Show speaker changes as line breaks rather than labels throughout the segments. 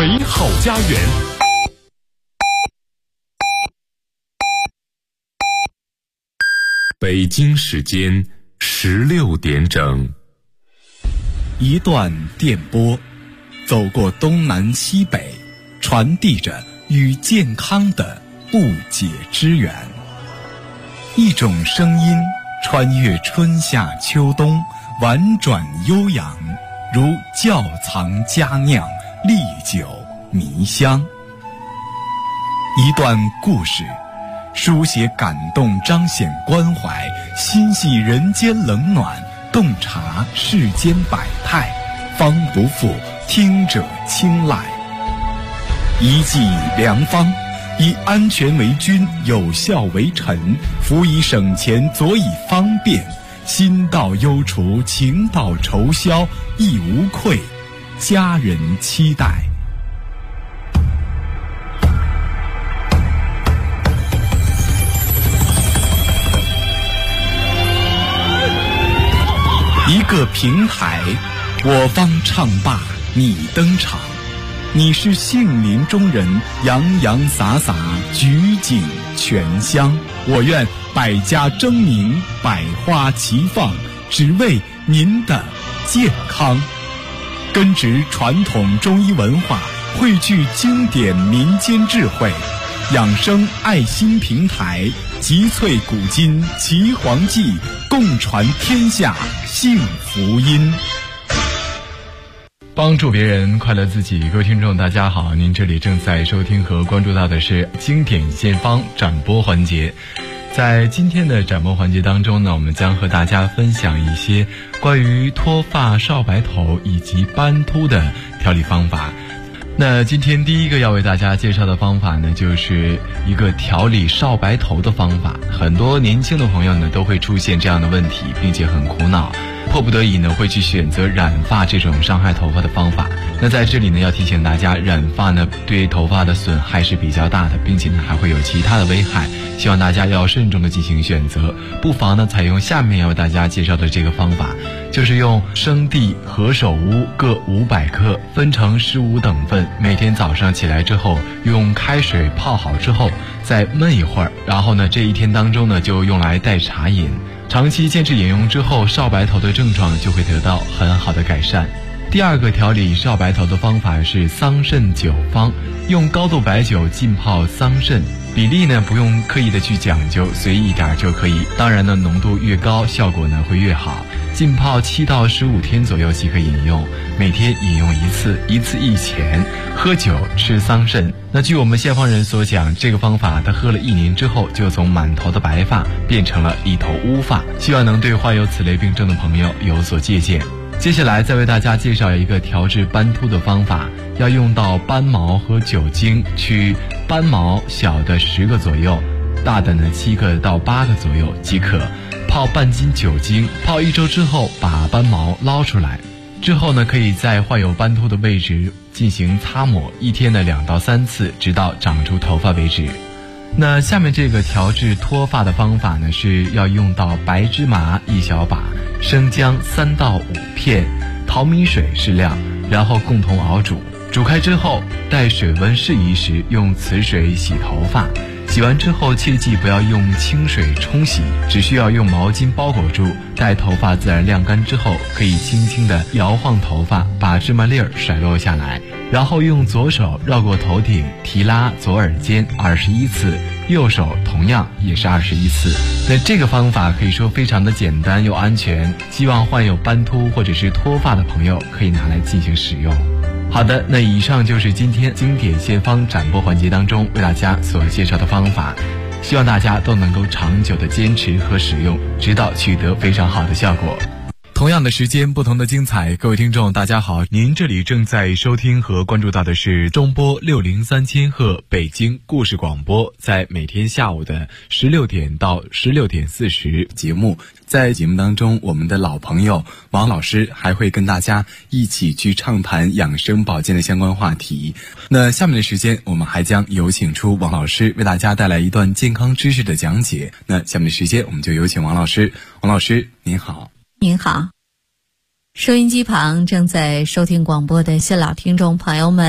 美好家园。北京时间16点整。
一段电波，走过东南西北，传递着与健康的不解之缘。一种声音穿越春夏秋冬，婉转悠扬，如窖藏佳酿，历久弥香。一段故事，书写感动，彰显关怀，心系人间冷暖，洞察世间百态，方不负听者青睐。一剂良方，以安全为君，有效为臣，辅以省钱，佐以方便，心到忧除，情到愁消，亦无愧家人期待。一个平台，我方唱罢你登场，你是杏林中人，洋洋洒洒，举景全香。我愿百家争鸣，百花齐放，只为您的健康。根植传统中医文化，汇聚经典民间智慧，养生爱心平台，集萃古今奇黄记，共传天下幸福音。帮助别人，快乐自己。各位听众大家好，您这里正在收听和关注到的是经典献方展播环节。在今天的展播环节当中呢，我们将和大家分享一些关于脱发、少白头以及斑秃的调理方法。那今天第一个要为大家介绍的方法呢，就是一个调理少白头的方法。很多年轻的朋友呢都会出现这样的问题，并且很苦恼，迫不得已呢会去选择染发这种伤害头发的方法。那在这里呢要提醒大家，染发呢对头发的损害是比较大的，并且呢还会有其他的危害，希望大家要慎重的进行选择。不妨呢采用下面要为大家介绍的这个方法，就是用生地、何首乌各500克，分成15等份，每天早上起来之后用开水泡好之后再焖一会儿，然后呢这一天当中呢就用来代茶饮。长期坚持饮用之后，少白头的症状就会得到很好的改善。第二个调理少白头的方法是桑葚酒方，用高度白酒浸泡桑葚，比例呢不用刻意的去讲究，随意一点就可以。当然呢浓度越高效果呢会越好。浸泡7到15天左右即可饮用，每天饮用一次，一次一钱，喝酒吃桑葚。那据我们献方人所讲，这个方法他喝了1年之后，就从满头的白发变成了一头乌发，希望能对患有此类病症的朋友有所借鉴。接下来再为大家介绍一个调治斑秃的方法，要用到斑毛和酒精，取斑毛小的10个左右，大的呢7个到8个左右即可，泡半斤酒精，泡1周之后把斑毛捞出来，之后呢可以在患有斑秃的位置进行擦抹，一天的2到3次，直到长出头发为止。那下面这个调治脱发的方法呢，是要用到白芝麻1小把，生姜3到5片，淘米水适量，然后共同熬煮。煮开之后，待水温适宜时，用此水洗头发。洗完之后切记不要用清水冲洗，只需要用毛巾包裹住，待头发自然晾干之后，可以轻轻地摇晃头发，把芝麻粒儿甩落下来，然后用左手绕过头顶提拉左耳尖21次，右手同样也是21次。那这个方法可以说非常的简单又安全，希望患有斑秃或者是脱发的朋友可以拿来进行使用。好的，那以上就是今天经典献方展播环节当中为大家所介绍的方法，希望大家都能够长久的坚持和使用，直到取得非常好的效果。同样的时间，不同的精彩。各位听众大家好，您这里正在收听和关注到的是中波603千赫北京故事广播，在每天下午的16点到16点40节目。在节目当中，我们的老朋友王老师还会跟大家一起去畅谈养生保健的相关话题。那下面的时间，我们还将有请出王老师为大家带来一段健康知识的讲解。那下面的时间，我们就有请王老师。王老师您好。
您好，收音机旁正在收听广播的新老听众朋友们，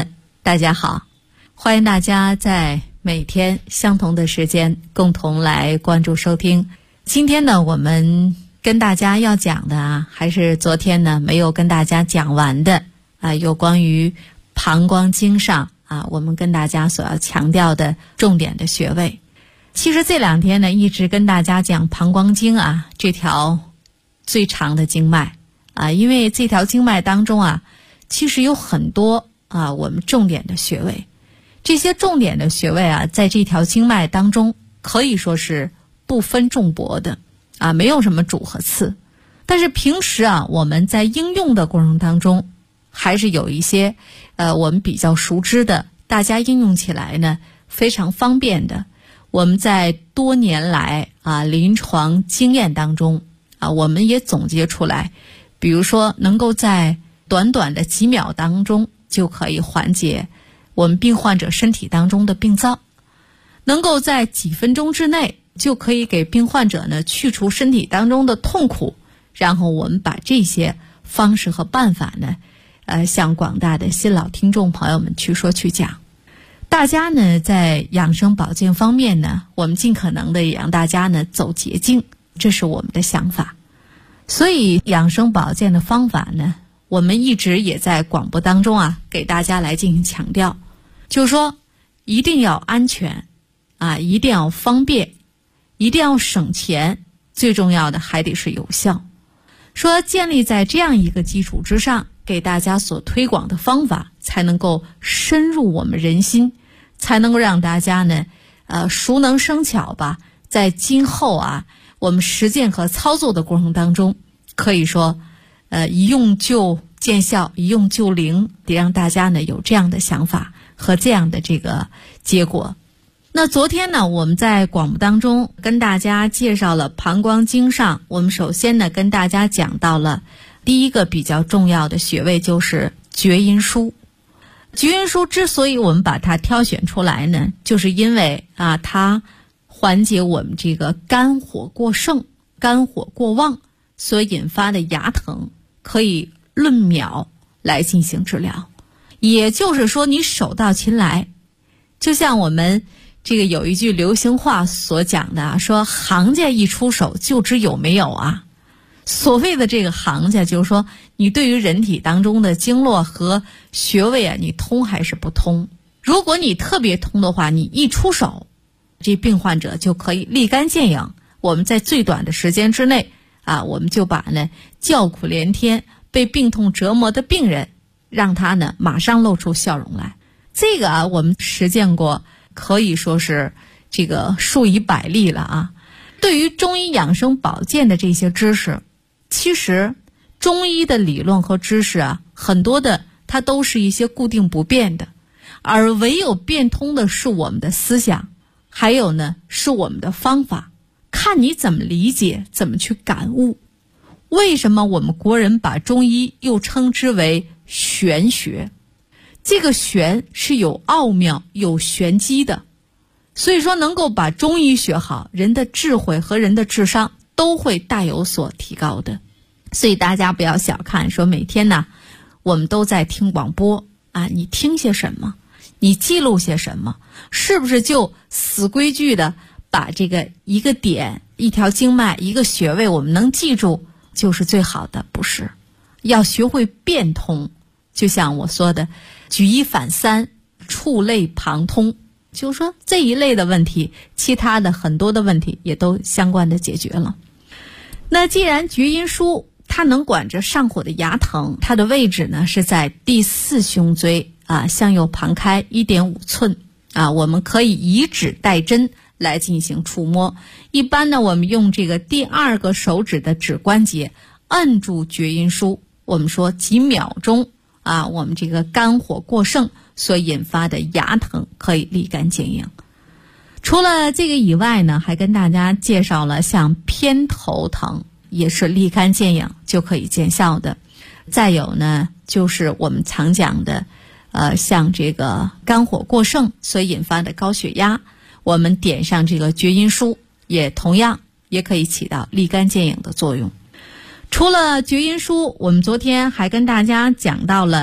大家好，欢迎大家在每天相同的时间共同来关注收听。今天呢，我们跟大家要讲的还是昨天呢没有跟大家讲完的有关于膀胱经上我们跟大家所要强调的重点的穴位。其实这2天呢一直跟大家讲膀胱经这条最长的经脉因为这条经脉当中其实有很多我们重点的穴位。这些重点的穴位在这条经脉当中可以说是不分重薄的没有什么主和次。但是平时我们在应用的过程当中还是有一些我们比较熟知的，大家应用起来呢非常方便的。我们在多年来临床经验当中我们也总结出来，比如说能够在短短的几秒当中就可以缓解我们病患者身体当中的病灶，能够在几分钟之内就可以给病患者呢去除身体当中的痛苦。然后我们把这些方式和办法呢向广大的新老听众朋友们去说去讲。大家呢在养生保健方面呢，我们尽可能的也让大家呢走捷径，这是我们的想法。所以养生保健的方法呢，我们一直也在广播当中给大家来进行强调，就是说一定要安全一定要方便，一定要省钱，最重要的还得是有效。说建立在这样一个基础之上，给大家所推广的方法才能够深入我们人心，才能够让大家呢熟能生巧吧。在今后我们实践和操作的过程当中，可以说一用就见效，一用就灵，得让大家呢有这样的想法和这样的这个结果。那昨天呢，我们在广播当中跟大家介绍了膀胱经上，我们首先呢跟大家讲到了第一个比较重要的穴位，就是厥阴腧。厥阴腧之所以我们把它挑选出来呢，就是因为它缓解我们这个肝火过盛、肝火过旺所引发的牙疼，可以论秒来进行治疗。也就是说，你手到擒来，就像我们这个有一句流行话所讲的说行家一出手就知有没有所谓的这个行家，就是说你对于人体当中的经络和穴位你通还是不通。如果你特别通的话，你一出手，这病患者就可以立竿见影。我们在最短的时间之内我们就把呢叫苦连天、被病痛折磨的病人，让他呢马上露出笑容来。这个我们实践过，可以说是这个数以百例了对于中医养生保健的这些知识，其实中医的理论和知识很多的它都是一些固定不变的，而唯有变通的是我们的思想，还有呢是我们的方法，看你怎么理解，怎么去感悟。为什么我们国人把中医又称之为玄学？这个玄是有奥妙、有玄机的，所以说能够把中医学好，人的智慧和人的智商都会大有所提高的。所以大家不要小看说每天呢我们都在听广播你听些什么，你记录些什么，是不是就死规矩的把这个一个点、一条经脉、一个穴位我们能记住就是最好的？不是，要学会变通。就像我说的举一反三，触类旁通，就是说这一类的问题，其他的很多的问题也都相关的解决了。那既然厥阴腧它能管着上火的牙疼，它的位置呢是在第4胸椎向右旁开 1.5 寸我们可以以指代针来进行触摸。一般呢我们用这个第2个手指的指关节按住厥阴腧，我们说几秒钟我们这个肝火过盛所引发的牙疼可以立竿见影。除了这个以外呢，还跟大家介绍了像偏头疼也是立竿见影就可以见效的。再有呢就是我们常讲的像这个肝火过盛所引发的高血压，我们点上这个厥阴腧也同样也可以起到立竿见影的作用。除了厥阴腧，我们昨天还跟大家讲到了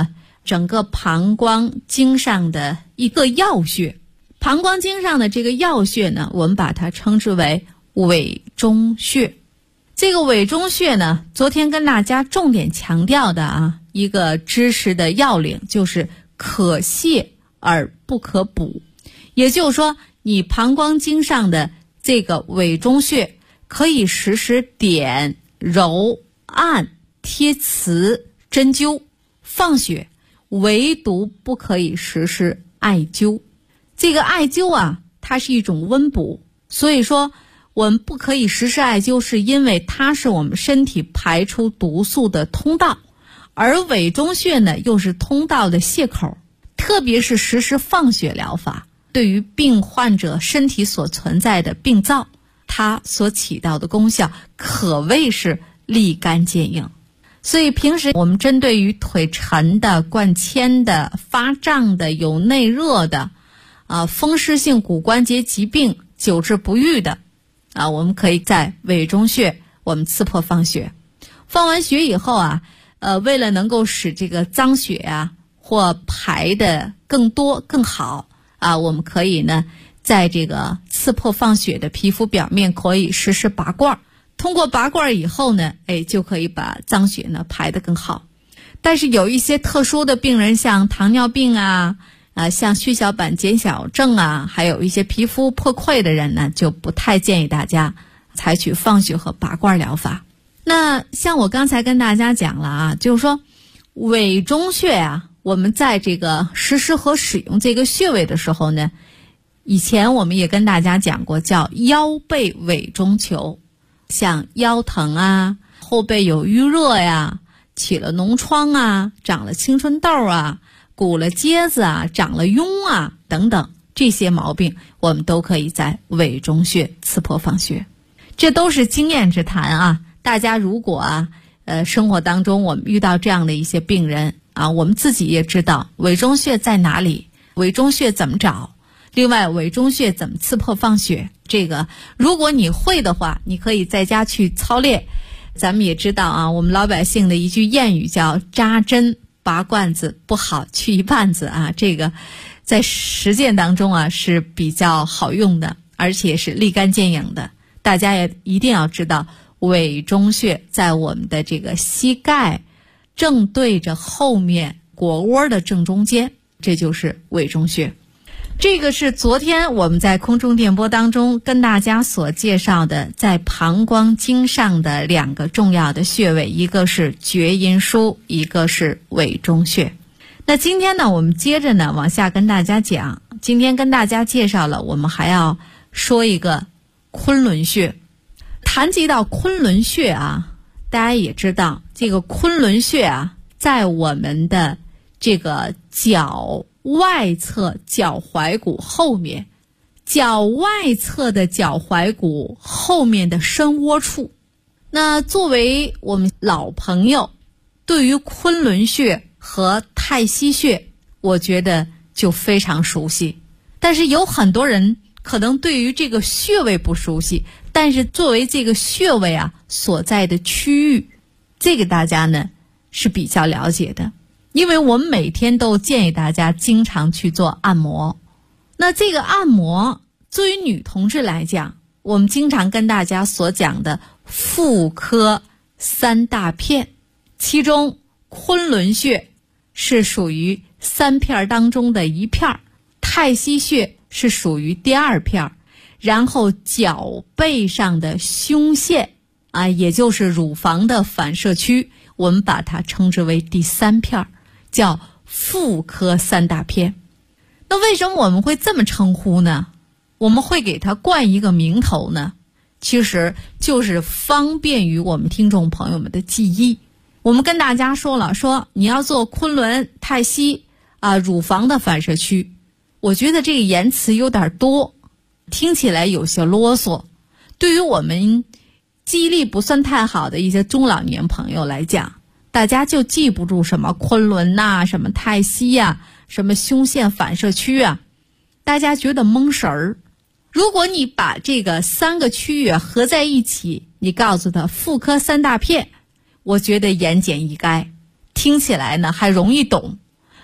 整个膀胱经上的一个要穴。膀胱经上的这个要穴呢，我们把它称之为委中穴。这个委中穴呢，昨天跟大家重点强调的一个知识的要领就是可泻而不可补。也就是说，你膀胱经上的这个委中穴可以实施点、揉、按、贴磁、针灸、放血，唯独不可以实施艾灸。这个艾灸它是一种温补，所以说我们不可以实施艾灸，是因为它是我们身体排出毒素的通道，而委中穴呢又是通道的泄口，特别是实施放血疗法，对于病患者身体所存在的病灶，它所起到的功效可谓是立竿见影。所以平时我们针对于腿沉的、灌铅的、发胀的、有内热的风湿性骨关节疾病久治不愈的我们可以在委中穴我们刺破放血。放完血以后为了能够使这个脏血或排的更多更好我们可以呢在这个刺破放血的皮肤表面可以实施拔罐，通过拔罐以后呢就可以把脏血呢排得更好。但是有一些特殊的病人，像糖尿病像血小板减小症还有一些皮肤破溃的人呢，就不太建议大家采取放血和拔罐疗法。那像我刚才跟大家讲了就是说委中穴我们在这个实施和使用这个穴位的时候呢，以前我们也跟大家讲过，叫腰背委中求。像腰疼后背有淤热起了脓疮长了青春痘鼓了疖子长了痈等等，这些毛病我们都可以在委中穴刺破放血。这都是经验之谈大家如果生活当中我们遇到这样的一些病人我们自己也知道委中穴在哪里，委中穴怎么找，另外委中穴怎么刺破放血，这个如果你会的话，你可以在家去操练。咱们也知道我们老百姓的一句谚语叫扎针拔罐子不好去一棒子这个在实践当中是比较好用的，而且是立竿见影的。大家也一定要知道，委中穴在我们的这个膝盖正对着后面腘窝的正中间，这就是委中穴。这个是昨天我们在空中电波当中跟大家所介绍的在膀胱经上的两个重要的穴位，一个是厥阴腧，一个是委中穴。那今天呢，我们接着呢往下跟大家讲，今天跟大家介绍了，我们还要说一个昆仑穴。谈及到昆仑穴大家也知道，这个昆仑穴在我们的这个脚外侧脚踝骨后面，脚外侧的脚踝骨后面的深窝处。那作为我们老朋友，对于昆仑穴和太溪穴我觉得就非常熟悉，但是有很多人可能对于这个穴位不熟悉，但是作为这个穴位所在的区域，这个大家呢是比较了解的。因为我们每天都建议大家经常去做按摩。那这个按摩作为女同志来讲，我们经常跟大家所讲的妇科三大片，其中昆仑穴是属于三片当中的一片，太溪穴是属于第二片，然后脚背上的胸腺也就是乳房的反射区，我们把它称之为第三片，叫妇科三大片。那为什么我们会这么称呼呢？我们会给它冠一个名头呢？其实就是方便于我们听众朋友们的记忆。我们跟大家说了，说你要做昆仑、太溪乳房的反射区，我觉得这个言辞有点多，听起来有些啰嗦。对于我们记忆力不算太好的一些中老年朋友来讲，大家就记不住什么昆仑什么太溪什么胸腺反射区大家觉得蒙神儿。如果你把这个三个区域合在一起，你告诉他妇科三大片，我觉得言简意赅，听起来呢还容易懂。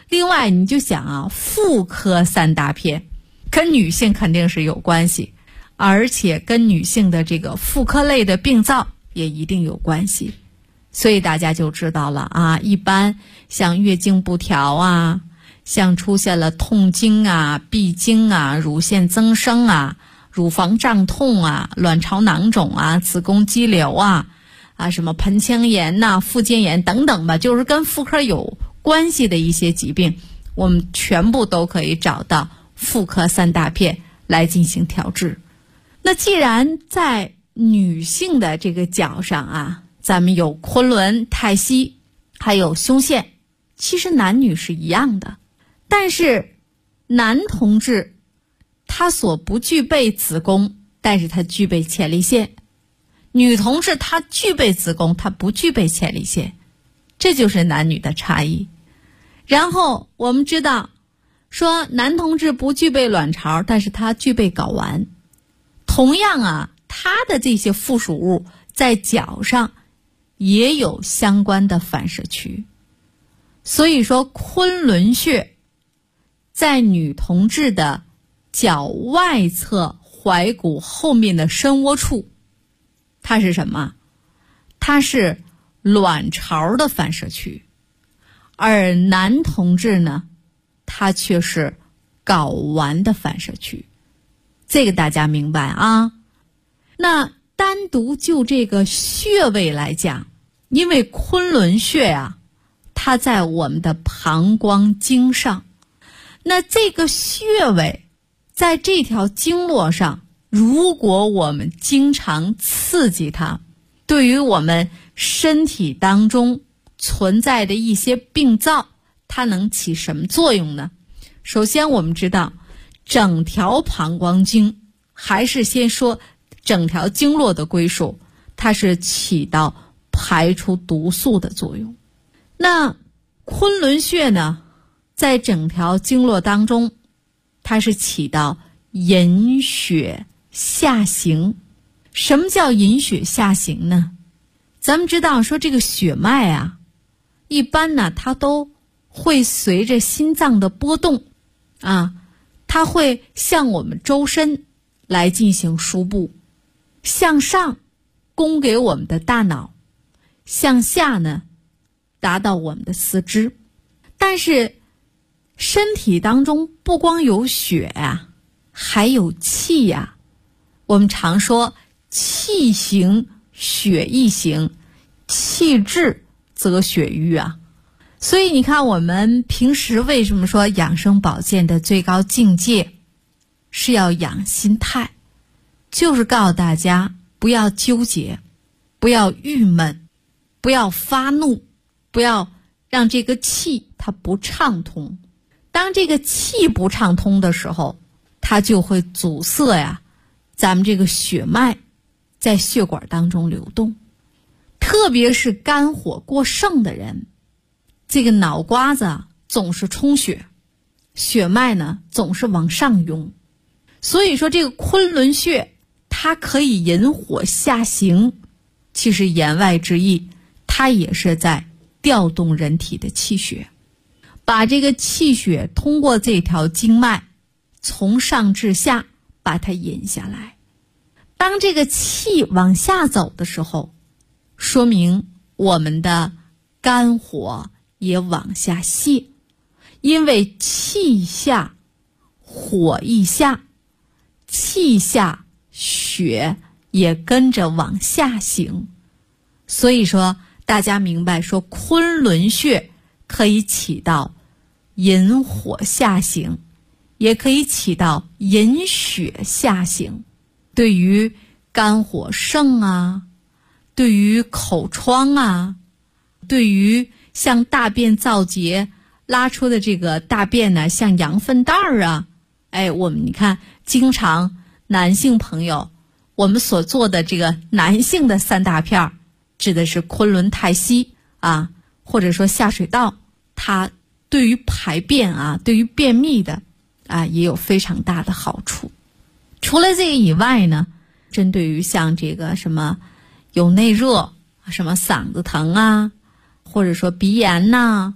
另外你就想啊，妇科三大片跟女性肯定是有关系，而且跟女性的这个妇科类的病灶也一定有关系。所以大家就知道了啊，一般像月经不调啊，像出现了痛经啊、闭经啊、乳腺增生啊、乳房胀痛啊、卵巢囊肿啊、子宫肌瘤啊、什么盆腔炎呐、附件炎等等吧，就是跟妇科有关系的一些疾病，我们全部都可以找到妇科三大片来进行调治。那既然在女性的这个脚上啊，咱们有昆仑、太溪，还有胸腺，其实男女是一样的。但是男同志他所不具备子宫，但是他具备前列腺；女同志他具备子宫，他不具备前列腺，这就是男女的差异。然后我们知道说男同志不具备卵巢，但是他具备睾丸。同样啊，他的这些附属物在脚上也有相关的反射区。所以说昆仑穴在女同志的脚外侧踝骨后面的深窝处，它是什么？它是卵巢的反射区。而男同志呢，它却是睾丸的反射区。这个大家明白啊？那单独就这个穴位来讲，因为昆仑穴啊，它在我们的膀胱经上，那这个穴位在这条经络上，如果我们经常刺激它，对于我们身体当中存在的一些病灶，它能起什么作用呢？首先我们知道整条膀胱经，还是先说整条经络的归属，它是起到排出毒素的作用。那昆仑穴呢，在整条经络当中，它是起到引血下行。什么叫引血下行呢？咱们知道说这个血脉啊，一般呢它都会随着心脏的波动啊，它会向我们周身来进行输布，向上供给我们的大脑，向下呢达到我们的四肢。但是身体当中不光有血啊，还有气呀。我们常说气行血亦行，气滞则血瘀啊。所以你看我们平时为什么说养生保健的最高境界是要养心态，就是告诉大家不要纠结，不要郁闷，不要发怒，不要让这个气它不畅通。当这个气不畅通的时候，它就会阻塞呀咱们这个血脉在血管当中流动。特别是肝火过盛的人，这个脑瓜子总是充血，血脉呢总是往上涌。所以说这个昆仑穴它可以引火下行，其实言外之意，它也是在调动人体的气血，把这个气血通过这条经脉从上至下把它引下来。当这个气往下走的时候，说明我们的肝火也往下泄，因为气下火亦下，气下血也跟着往下行。所以说大家明白说昆仑穴可以起到引火下行，也可以起到引血下行。对于肝火盛啊，对于口疮啊，对于像大便燥结拉出的这个大便呢像羊粪蛋儿啊，我们你看经常男性朋友我们所做的这个男性的三大片，指的是昆仑太溪啊，或者说下水道，它对于排便啊，对于便秘的啊也有非常大的好处。除了这个以外呢，针对于像这个什么有内热，什么嗓子疼啊，或者说鼻炎呐，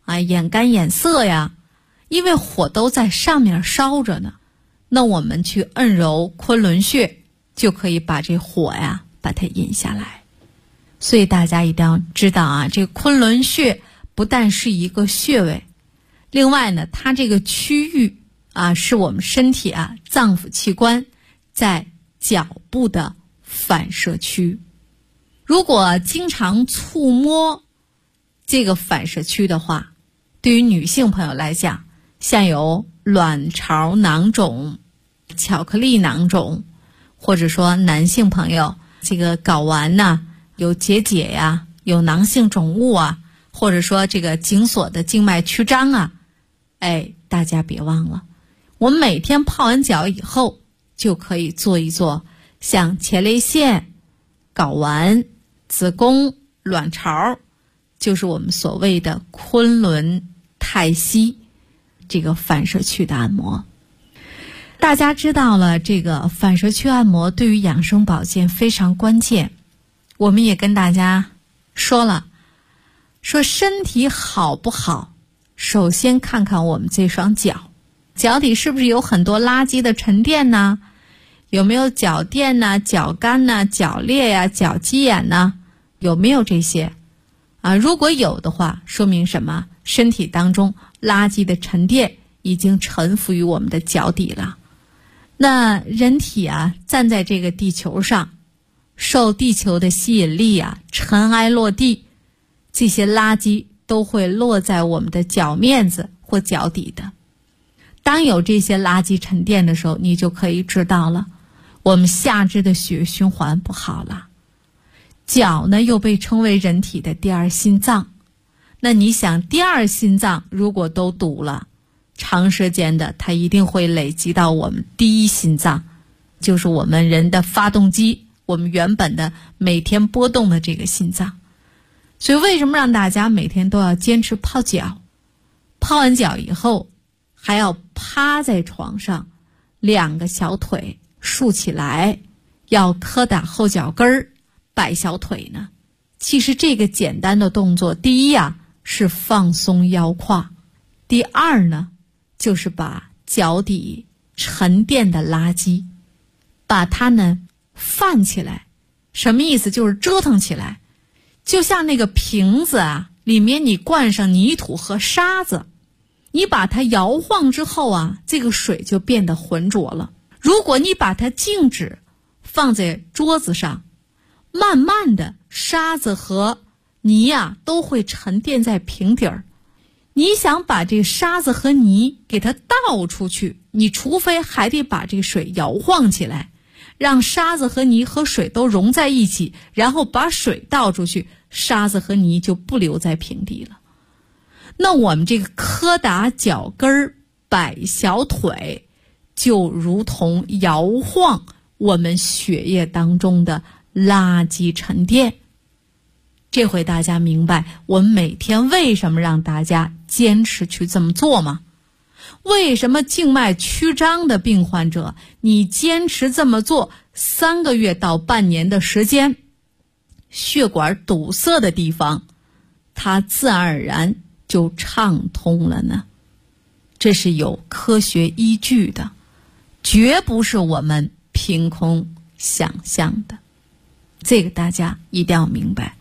眼干眼涩呀，因为火都在上面烧着呢。那我们去按揉昆仑穴，就可以把这火呀把它引下来。所以大家一定要知道啊，这个昆仑穴不但是一个穴位，另外呢，它这个区域啊，是我们身体啊脏腑器官在脚部的反射区。如果经常触摸这个反射区的话，对于女性朋友来讲，像有卵巢囊肿、巧克力囊肿，或者说男性朋友这个睾丸呐有结节呀，有囊性肿物啊，或者说这个颈锁的静脉曲张啊，大家别忘了，我们每天泡完脚以后就可以做一做像前列腺、睾丸、子宫、卵巢，就是我们所谓的昆仑太溪这个反射区的按摩。大家知道了，这个反射区按摩对于养生保健非常关键。我们也跟大家说了，说身体好不好，首先看看我们这双脚，脚底是不是有很多垃圾的沉淀呢？有没有脚垫呢、脚干呢、脚裂呀、脚鸡眼呢？有没有这些啊？如果有的话，说明什么？身体当中垃圾的沉淀已经沉浮于我们的脚底了。那人体啊，站在这个地球上，受地球的吸引力啊，尘埃落地，这些垃圾都会落在我们的脚面子或脚底的。当有这些垃圾沉淀的时候，你就可以知道了，我们下肢的血液循环不好了。脚呢，又被称为人体的第二心脏。那你想，第二心脏如果都堵了，长时间的它一定会累积到我们第一心脏，就是我们人的发动机，我们原本的每天波动的这个心脏。所以为什么让大家每天都要坚持泡脚？泡完脚以后还要趴在床上，两个小腿竖起来，要磕打后脚跟儿，摆小腿呢。其实这个简单的动作，第一啊是放松腰胯，第二呢就是把脚底沉淀的垃圾把它呢泛起来。什么意思？就是折腾起来，就像那个瓶子啊，里面你灌上泥土和沙子，你把它摇晃之后啊，这个水就变得浑浊了。如果你把它静止放在桌子上，慢慢的沙子和泥啊都会沉淀在瓶底儿。你想把这沙子和泥给它倒出去，你除非还得把这水摇晃起来，让沙子和泥和水都融在一起，然后把水倒出去，沙子和泥就不留在瓶底了。那我们这个磕打脚跟儿、摆小腿，就如同摇晃我们血液当中的垃圾沉淀。这回大家明白我们每天为什么让大家坚持去这么做吗？为什么静脉曲张的病患者，你坚持这么做3个月到半年的时间，血管堵塞的地方它自然而然就畅通了呢？这是有科学依据的，绝不是我们凭空想象的，这个大家一定要明白。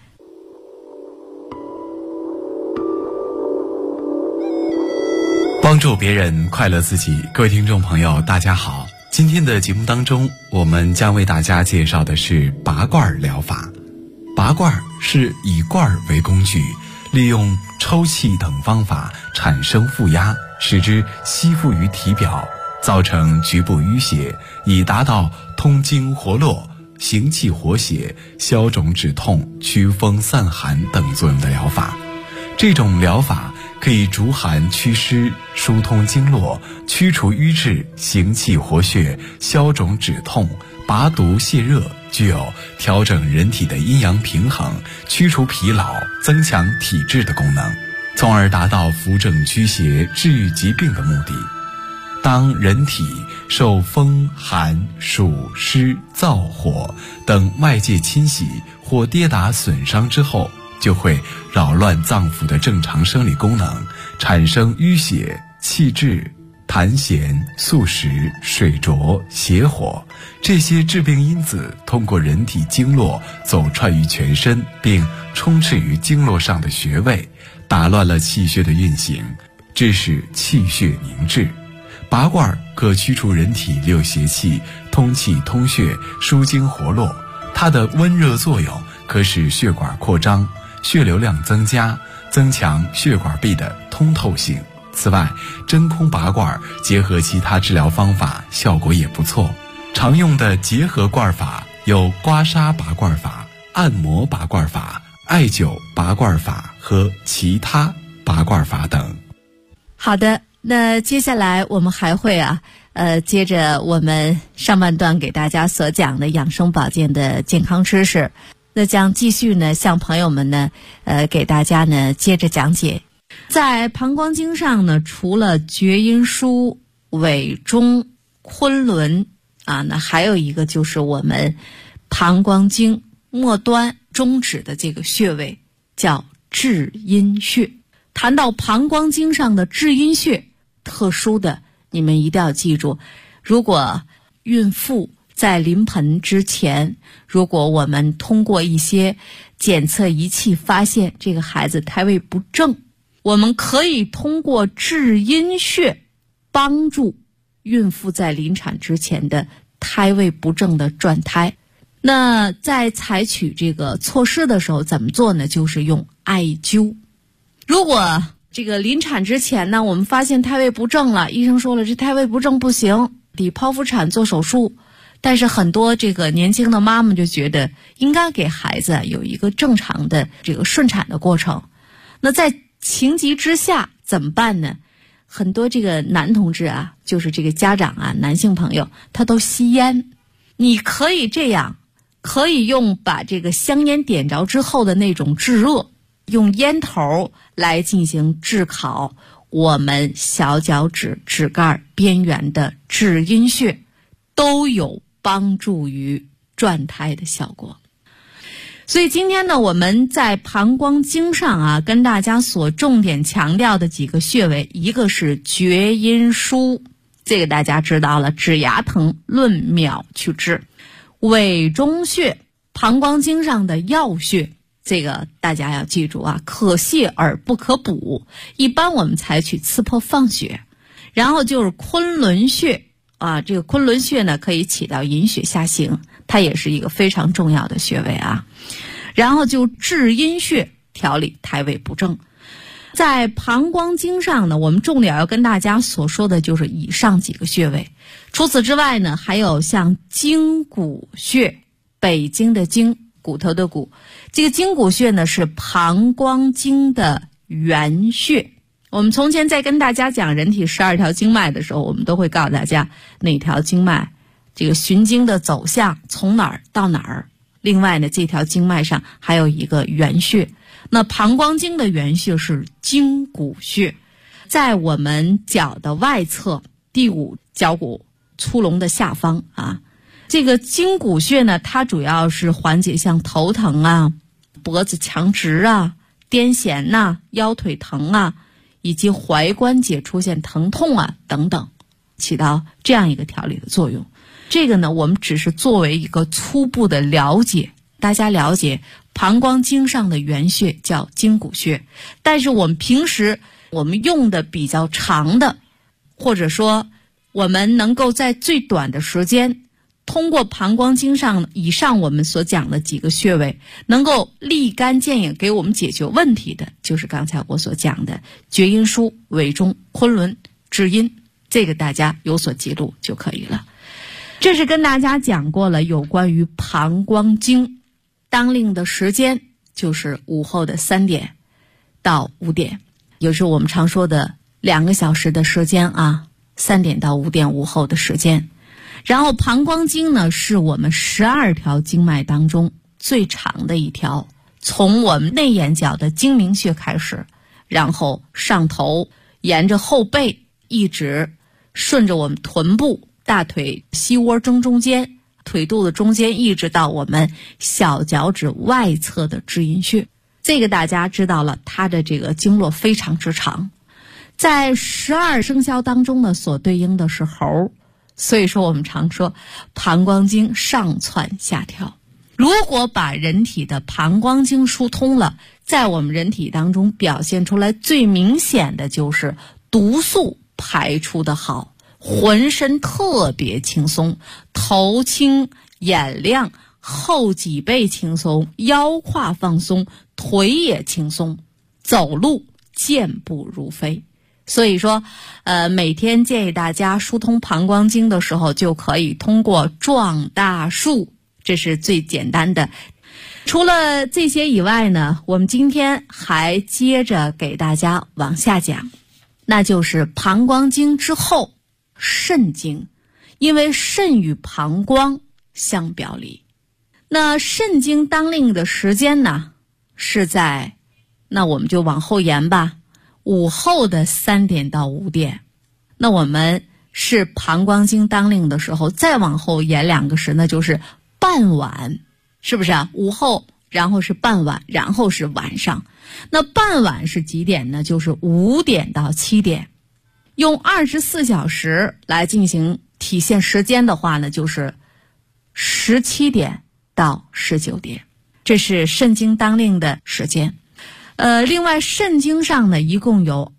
帮助别人，快乐自己。各位听众朋友大家好，今天的节目当中，我们将为大家介绍的是拔罐疗法。拔罐是以罐为工具，利用抽气等方法产生负压，使之吸附于体表，造成局部淤血，以达到通经活络、行气活血、消肿止痛、驱风散寒等作用的疗法。这种疗法可以逐寒祛湿、疏通经络、驱除瘀滞、行气活血、消肿止痛、拔毒泻热，具有调整人体的阴阳平衡、驱除疲劳、增强体质的功能，从而达到扶正驱邪、治愈疾病的目的。当人体受风、寒、暑、湿、燥、火等外界侵袭或跌打损伤之后，就会扰乱脏腑的正常生理功能， 产生淤血、气滞、痰涎、宿食、水浊、邪火，这些致病因子通过人体经络走串于全身，并充斥于经络上的穴位，打乱了气血的运行，致使气血凝滞。拔罐可驱除人体六邪气，通气通血，舒筋活络。它的温热作用可使血管扩张，血流量增加，增强血管壁的通透性。此外，真空拔罐结合其他治疗方法，效果也不错。常用的结合罐法有刮痧拔罐法、按摩拔罐法、艾灸拔罐法和其他拔罐法等。
好的，那接下来我们还会接着我们上半段给大家所讲的养生保健的健康知识，那将继续呢向朋友们呢给大家呢接着讲解。在膀胱经上呢，除了厥阴腧、委中、昆仑那还有一个就是我们膀胱经末端中指的这个穴位叫至阴穴。谈到膀胱经上的至阴穴，特殊的你们一定要记住，如果孕妇在临盆之前，如果我们通过一些检测仪器发现这个孩子胎位不正，我们可以通过至阴穴帮助孕妇在临产之前的胎位不正的转胎。那在采取这个措施的时候怎么做呢？就是用艾灸。如果这个临产之前呢，我们发现胎位不正了，医生说了这胎位不正不行，得剖腹产做手术，但是很多这个年轻的妈妈就觉得应该给孩子有一个正常的这个顺产的过程。那在情急之下怎么办呢？很多这个男同志就是这个家长男性朋友他都吸烟。你可以这样，可以用把这个香烟点着之后的那种炙热，用烟头来进行炙烤我们小脚趾指盖边缘的至阴穴，都有帮助于转胎的效果。所以今天呢，我们在膀胱经上跟大家所重点强调的几个穴位，一个是厥阴腧，这个大家知道了，指牙疼论秒去治。委中穴，膀胱经上的要穴，这个大家要记住可泻而不可补，一般我们采取刺破放血。然后就是昆仑穴这个昆仑穴呢可以起到引血下行，它也是一个非常重要的穴位然后就至阴穴，调理胎位不正。在膀胱经上呢，我们重点要跟大家所说的就是以上几个穴位。除此之外呢，还有像筋骨穴，北京的筋，骨头的骨。这个筋骨穴呢是膀胱经的原穴。我们从前在跟大家讲人体12条经脉的时候，我们都会告诉大家哪条经脉这个循经的走向从哪儿到哪儿。另外呢，这条经脉上还有一个原穴。那膀胱经的原穴是筋骨穴，在我们脚的外侧第5脚骨粗隆的下方这个筋骨穴呢，它主要是缓解像头疼脖子强直癫痫腰腿疼以及踝关节出现疼痛等等，起到这样一个调理的作用。这个呢，我们只是作为一个初步的了解，大家了解膀胱经上的原穴叫筋骨穴。但是我们平时我们用的比较长的，或者说我们能够在最短的时间通过膀胱经上以上我们所讲的几个穴位能够立竿见影给我们解决问题的，就是刚才我所讲的厥阴腧、委中、昆仑、至阴，这个大家有所记录就可以了。这是跟大家讲过了有关于膀胱经，当令的时间就是午后的3点到5点，也是我们常说的2个小时的时间3点到5点午后的时间。然后膀胱经呢是我们12条经脉当中最长的一条，从我们内眼角的睛明穴开始，然后上头沿着后背一直顺着我们臀部大腿膝窝中间腿肚子中间，一直到我们小脚趾外侧的至阴穴。这个大家知道了，它的这个经络非常之长。 在12生肖当中呢，所对应的是猴，所以说我们常说膀胱经上窜下跳。如果把人体的膀胱经疏通了，在我们人体当中表现出来最明显的就是毒素排出的好，浑身特别轻松，头轻眼亮，后脊背轻松，腰胯放松，腿也轻松，走路健步如飞。所以说每天建议大家疏通膀胱经的时候，就可以通过撞大树，这是最简单的。除了这些以外呢，我们今天还接着给大家往下讲，那就是膀胱经之后肾经，因为肾与膀胱相表里。那肾经当令的时间呢，是在，那我们就往后延吧，午后的3点到5点。那我们是膀胱经当令的时候，再往后延2个时，那就是傍晚，是不是啊？午后，然后是傍晚，然后是晚上。那傍晚是几点呢？就是5点到7点。用24小时来进行体现时间的话呢，就是17点到19点，这是肾经当令的时间。另外肾经上呢，一共有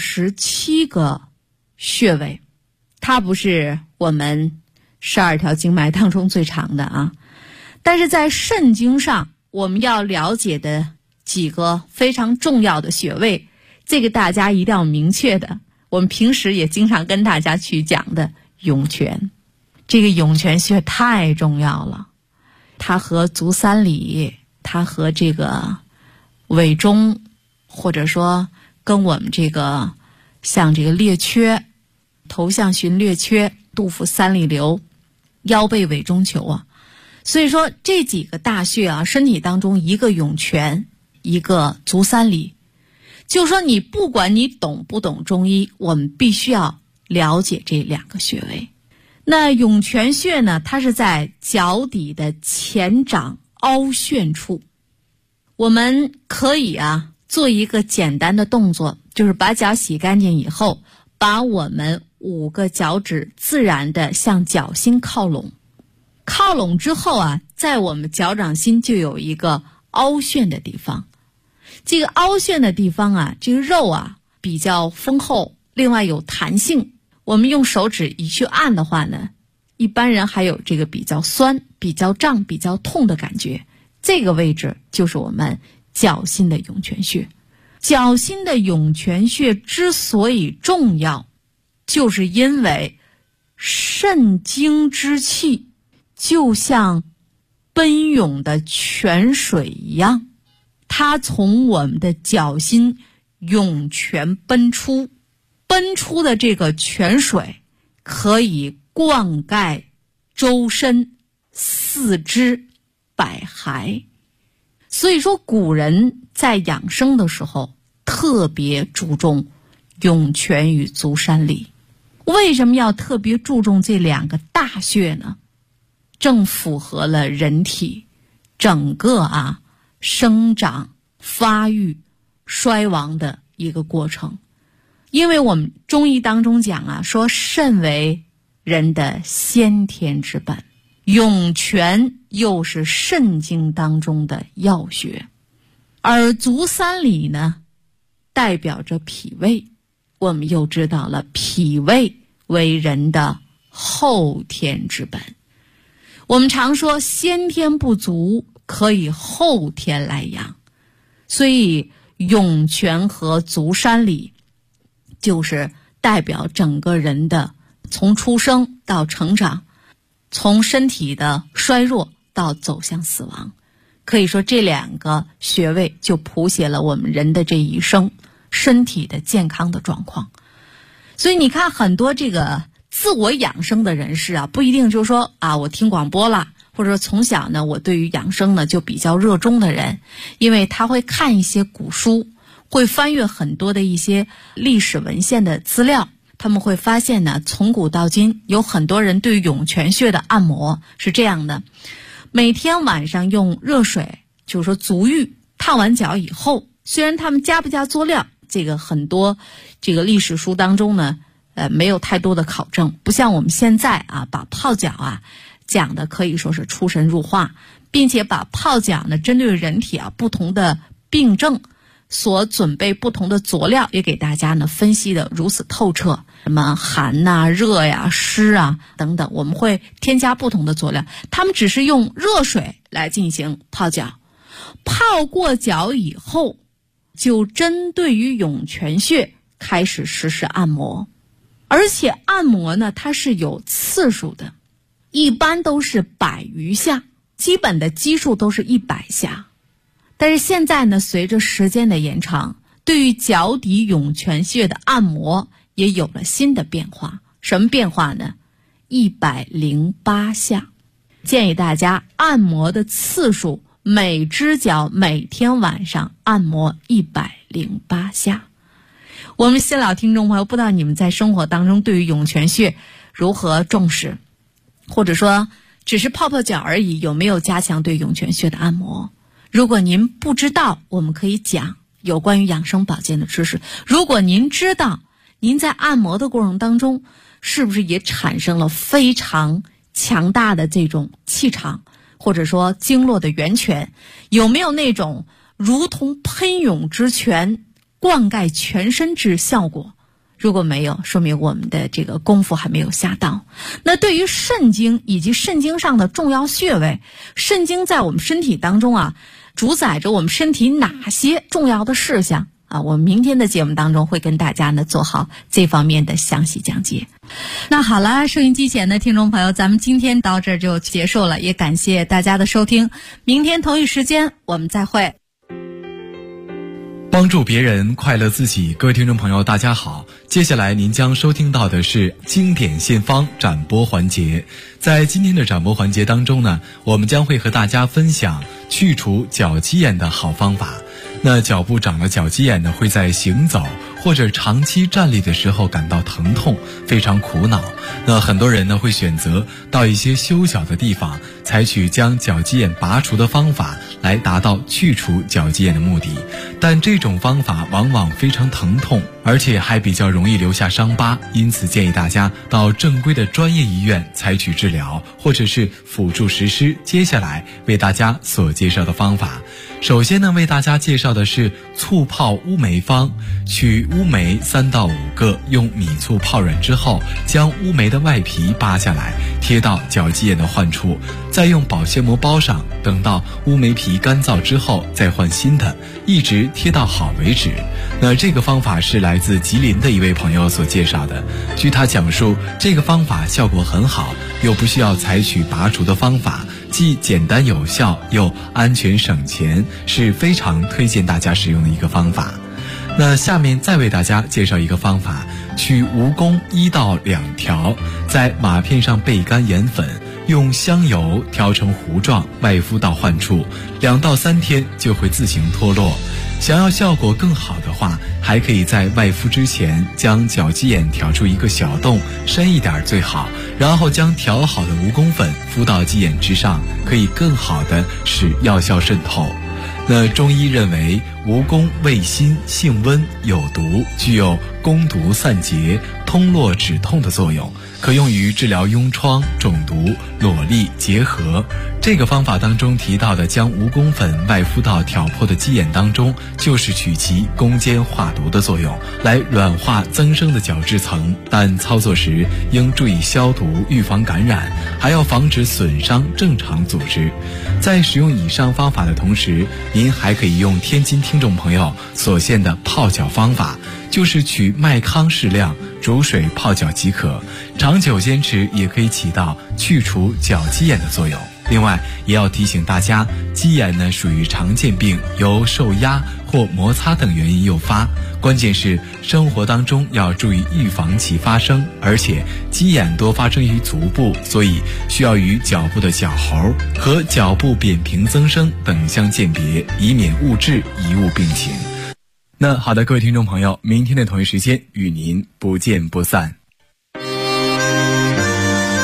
27个穴位，它不是我们12条经脉当中最长的啊。但是在肾经上，我们要了解的几个非常重要的穴位，这个大家一定要明确的。我们平时也经常跟大家去讲的涌泉，这个涌泉穴太重要了，它和足三里，它和这个委中，或者说跟我们这个像这个列缺、头项循列缺、肚腹三里流、腰背委中求啊。所以说这几个大穴啊，身体当中一个涌泉，一个足三里。就说你不管你懂不懂中医，我们必须要了解这2个穴位。那涌泉穴呢，它是在脚底的前掌凹陷处。我们可以做一个简单的动作，就是把脚洗干净以后，把我们5个脚趾自然的向脚心靠拢。靠拢之后在我们脚掌心就有一个凹陷的地方。这个凹陷的地方这个肉比较丰厚，另外有弹性。我们用手指一去按的话呢，一般人还有这个比较酸、比较胀、比较痛的感觉。这个位置就是我们脚心的涌泉穴。脚心的涌泉穴之所以重要，就是因为肾经之气就像奔涌的泉水一样，它从我们的脚心涌泉奔出，奔出的这个泉水可以灌溉周身、四肢、百骸。所以说古人在养生的时候特别注重涌泉与足三里。为什么要特别注重这2个大穴呢？正符合了人体整个生长、发育、衰亡的一个过程。因为我们中医当中讲说肾为人的先天之本，涌泉又是肾经当中的要穴，而足三里呢，代表着脾胃。我们又知道了脾胃为人的后天之本。我们常说先天不足，可以后天来养。所以涌泉和足三里就是代表整个人的从出生到成长，从身体的衰弱到走向死亡。可以说这2个穴位就谱写了我们人的这一生身体的健康的状况。所以你看很多这个自我养生的人士不一定就是说我听广播了，或者说从小呢我对于养生呢就比较热衷的人，因为他会看一些古书，会翻阅很多的一些历史文献的资料，他们会发现呢，从古到今有很多人对于涌泉穴的按摩是这样的：每天晚上用热水，就是说足浴烫完脚以后，虽然他们加不加佐料， 这个很多这个历史书当中呢，没有太多的考证，不像我们现在啊，把泡脚啊讲的可以说是出神入化，并且把泡脚呢针对人体啊不同的病症所准备不同的佐料，也给大家呢分析的如此透彻，什么寒呐、热呀、湿啊等等，我们会添加不同的佐料，他们只是用热水来进行泡脚，泡过脚以后，就针对于涌泉穴开始实施按摩，而且按摩呢它是有次数的，一般都是100余下，基本的基数都是100下。但是现在呢，随着时间的延长，对于脚底涌泉穴的按摩也有了新的变化。什么变化呢？108下。建议大家按摩的次数，每只脚每天晚上按摩108下。我们新老听众朋友，不知道你们在生活当中对于涌泉穴如何重视，或者说只是泡泡脚而已，有没有加强对涌泉穴的按摩？如果您不知道，我们可以讲有关于养生保健的知识。如果您知道，您在按摩的过程当中是不是也产生了非常强大的这种气场，或者说经络的源泉，有没有那种如同喷涌之泉灌溉全身之效果？如果没有，说明我们的这个功夫还没有下到。那对于肾经以及肾经上的重要穴位，肾经在我们身体当中啊，主宰着我们身体哪些重要的事项啊？我们明天的节目当中会跟大家呢做好这方面的详细讲解。那好了，收音机前的听众朋友，咱们今天到这儿就结束了，也感谢大家的收听。明天同一时间我们再会。
帮助别人，快乐自己。各位听众朋友大家好，接下来您将收听到的是经典献方展播环节。在今天的展播环节当中呢，我们将会和大家分享去除脚鸡眼的好方法。那脚部长了脚鸡眼呢，会在行走或者长期站立的时候感到疼痛，非常苦恼。那很多人呢会选择到一些修脚的地方，采取将脚鸡眼拔除的方法来达到去除脚鸡眼的目的。但这种方法往往非常疼痛，而且还比较容易留下伤疤，因此建议大家到正规的专业医院采取治疗，或者是辅助实施接下来为大家所介绍的方法。首先呢，为大家介绍的是醋泡乌梅方。取乌梅3到5个，用米醋泡软之后，将乌梅的外皮扒下来，贴到脚鸡眼的患处，再用保鲜膜包上，等到乌梅皮干燥之后再换新的，一直贴到好为止。那这个方法是来自吉林的一位朋友所介绍的，据他讲述，这个方法效果很好，又不需要采取拔除的方法，既简单有效又安全省钱，是非常推荐大家使用的一个方法。那下面再为大家介绍一个方法，取蜈蚣1到2条，在马片上焙干研粉，用香油调成糊状，外敷到患处，2到3天就会自行脱落。想要效果更好的话，还可以在外敷之前将脚鸡眼挑出一个小洞，深一点最好，然后将调好的蜈蚣粉敷到鸡眼之上，可以更好的使药效渗透。那中医认为蜈蚣味辛性温有毒，具有攻毒散结通络止痛的作用，可用于治疗痈疮肿毒裸痢结核。这个方法当中提到的将蜈蚣粉外敷到挑破的鸡眼当中，就是取其攻坚化毒的作用，来软化增生的角质层，但操作时应注意消毒预防感染，还要防止损伤正常组织。在使用以上方法的同时，您还可以用天津听众朋友所献的泡脚方法，就是取麦糠适量煮水泡脚即可，长久坚持也可以起到去除脚鸡眼的作用。另外也要提醒大家，鸡眼呢属于常见病，由受压或摩擦等原因诱发，关键是生活当中要注意预防其发生，而且鸡眼多发生于足部，所以需要与脚部的脚喉和脚部扁平增生等相鉴别，以免误治贻误病情。那好的，各位听众朋友，明天的同一时间与您不见不散。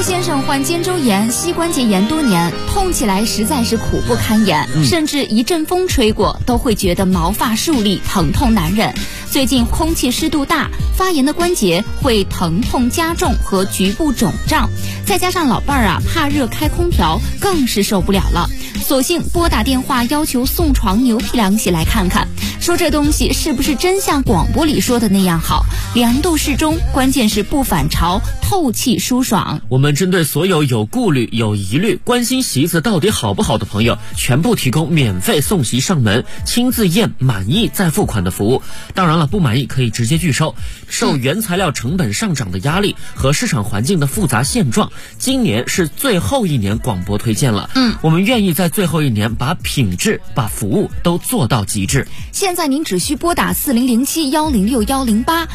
先生患肩周炎、膝关节炎多年，痛起来实在是苦不堪言，甚至一阵风吹过都会觉得毛发竖立，疼痛难忍。最近空气湿度大，发炎的关节会疼痛加重和局部肿胀，再加上老伴儿怕热开空调，更是受不了了。索性拨打电话要求送床牛皮凉席来看看，说这东西是不是真像广播里说的那样好，凉度适中，关键是不反潮，透气舒爽。
我们针对所有有顾虑、有疑虑、关心席子到底好不好的朋友，全部提供免费送席上门，亲自验满意再付款的服务。当然了，不满意可以直接拒收。受原材料成本上涨的压力和市场环境的复杂现状，今年是最后一年广播推荐了。我们愿意在最后一年把品质、把服务都做到极致。
现在您只需拨打4007-106-108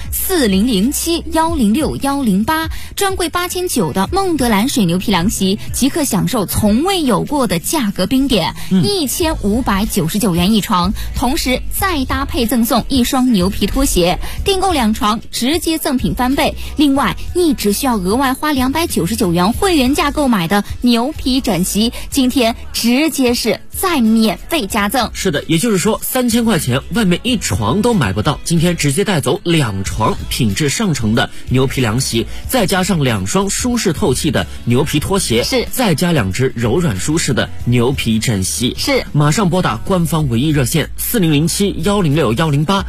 4007-106-108，专柜8900的孟德兰水牛皮凉席即可享受从未有过的价格冰点，1599元一床，同时再搭配赠送一双牛皮拖鞋，订购2床直接赠品翻倍。另外，你只需要额外花299元会员价购买的牛皮枕席，今天直接是再免费加赠。
是的，也就是说3000块钱外面一床都买不到，今天直接带走2床品质上乘的牛皮凉席，再加上2双舒适透气的牛皮拖鞋，
是
再加2只柔软舒适的牛皮枕席。
是，
马上拨打官方唯一热线4007-106-108